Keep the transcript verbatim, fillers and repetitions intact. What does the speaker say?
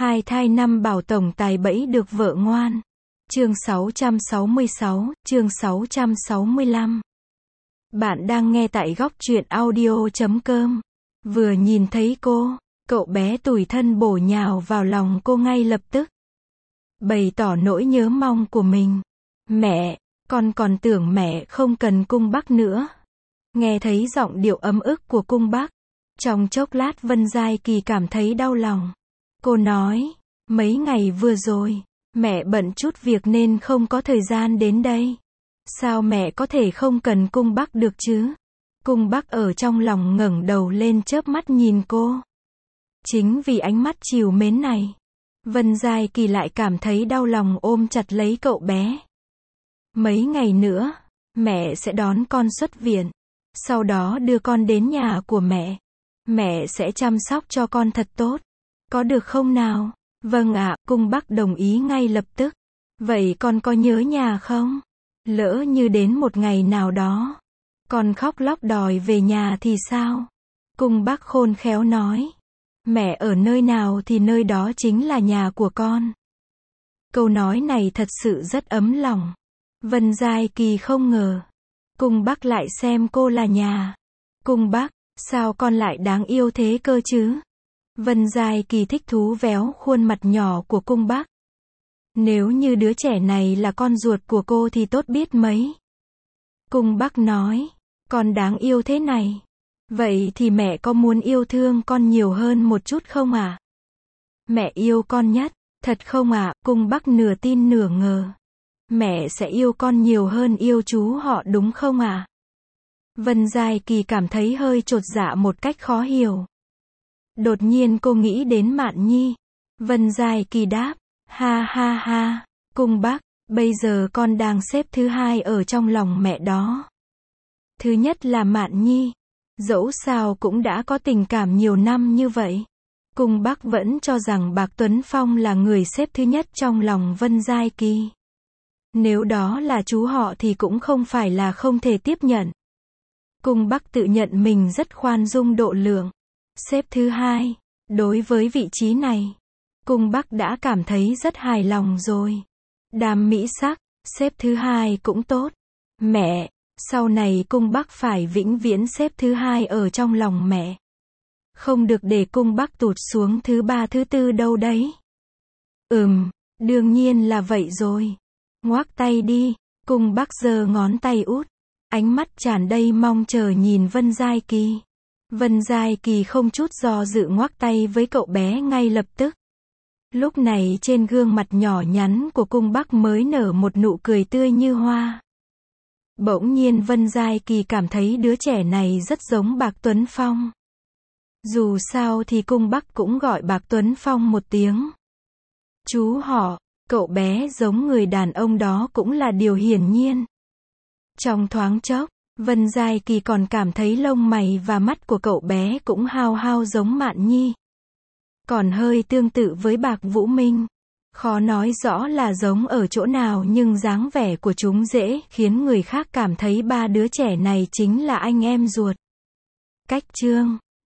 Hai thai năm bảo tổng tài bẫy được vợ ngoan. Chương sáu trăm sáu mươi sáu, chương sáu trăm sáu mươi lăm. Bạn đang nghe tại góc truyện audio chấm com. Vừa nhìn thấy cô, cậu bé tủi thân bổ nhào vào lòng cô ngay lập tức. Bày tỏ nỗi nhớ mong của mình. Mẹ, con còn tưởng mẹ không cần cung bác nữa. Nghe thấy giọng điệu ấm ức của cung bác. Trong chốc lát Vân Giai Kỳ cảm thấy đau lòng. Cô nói, mấy ngày vừa rồi, mẹ bận chút việc nên không có thời gian đến đây. Sao mẹ có thể không cần cung bác được chứ? Cung bác ở trong lòng ngẩng đầu lên chớp mắt nhìn cô. Chính vì ánh mắt trìu mến này, Vân Giai Kỳ lại cảm thấy đau lòng ôm chặt lấy cậu bé. Mấy ngày nữa, mẹ sẽ đón con xuất viện. Sau đó đưa con đến nhà của mẹ. Mẹ sẽ chăm sóc cho con thật tốt. Có được không nào? Vâng ạ, cung bác đồng ý ngay lập tức. Vậy con có nhớ nhà không? Lỡ như đến một ngày nào đó, con khóc lóc đòi về nhà thì sao? Cung bác khôn khéo nói. Mẹ ở nơi nào thì nơi đó chính là nhà của con. Câu nói này thật sự rất ấm lòng. Vân Giai Kỳ không ngờ. Cung bác lại xem cô là nhà. Cung bác, sao con lại đáng yêu thế cơ chứ? Vân Giai Kỳ thích thú véo khuôn mặt nhỏ của cung bác. Nếu như đứa trẻ này là con ruột của cô thì tốt biết mấy. Cung bác nói, con đáng yêu thế này. Vậy thì mẹ có muốn yêu thương con nhiều hơn một chút không ạ? À? Mẹ yêu con nhất, thật không ạ? À? Cung bác nửa tin nửa ngờ. Mẹ sẽ yêu con nhiều hơn yêu chú họ đúng không ạ? À? Vân Giai Kỳ cảm thấy hơi chột dạ một cách khó hiểu. Đột nhiên cô nghĩ đến Mạn Nhi. Vân Giai Kỳ đáp, ha ha ha, cung bác, bây giờ con đang xếp thứ hai ở trong lòng mẹ đó. Thứ nhất là Mạn Nhi. Dẫu sao cũng đã có tình cảm nhiều năm như vậy. Cung bác vẫn cho rằng Bạc Tuấn Phong là người xếp thứ nhất trong lòng Vân Giai Kỳ. Nếu đó là chú họ thì cũng không phải là không thể tiếp nhận. Cung bác tự nhận mình rất khoan dung độ lượng. Xếp thứ hai, đối với vị trí này, cung bác đã cảm thấy rất hài lòng rồi. Đàm mỹ sắc, xếp thứ hai cũng tốt. Mẹ, sau này cung bác phải vĩnh viễn xếp thứ hai ở trong lòng mẹ. Không được để cung bác tụt xuống thứ ba thứ tư đâu đấy. Ừm, đương nhiên là vậy rồi. Ngoác tay đi, cung bác giơ ngón tay út. Ánh mắt tràn đầy mong chờ nhìn Vân Giai Kỳ. Vân Giai Kỳ không chút do dự ngoác tay với cậu bé ngay lập tức. Lúc này trên gương mặt nhỏ nhắn của cung bác mới nở một nụ cười tươi như hoa. Bỗng nhiên Vân Giai Kỳ cảm thấy đứa trẻ này rất giống Bạc Tuấn Phong. Dù sao thì cung bác cũng gọi Bạc Tuấn Phong một tiếng chú họ, cậu bé giống người đàn ông đó cũng là điều hiển nhiên. Trong thoáng chốc, Vân Giai Kỳ còn cảm thấy lông mày và mắt của cậu bé cũng hao hao giống Mạn Nhi. Còn hơi tương tự với Bạc Vũ Minh. Khó nói rõ là giống ở chỗ nào nhưng dáng vẻ của chúng dễ khiến người khác cảm thấy ba đứa trẻ này chính là anh em ruột. Cách chương